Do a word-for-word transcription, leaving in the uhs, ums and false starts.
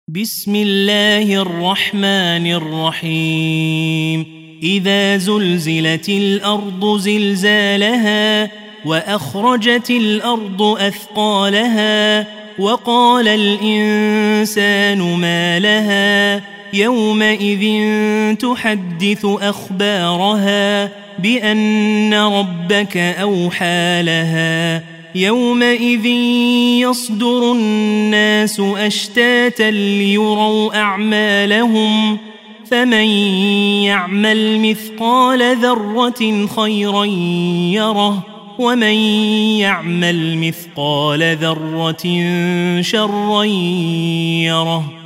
بسم الله الرحمن الرحيم إذا زلزلت الأرض زلزالها وأخرجت الأرض أثقالها وقال الإنسان ما لها يومئذ تحدث أخبارها بأن ربك أوحى لها يومئذ يصدر الناس أشتاتا ليروا أعمالهم فمن يعمل مثقال ذرة خيرا يره ومن يعمل مثقال ذرة شرا يره.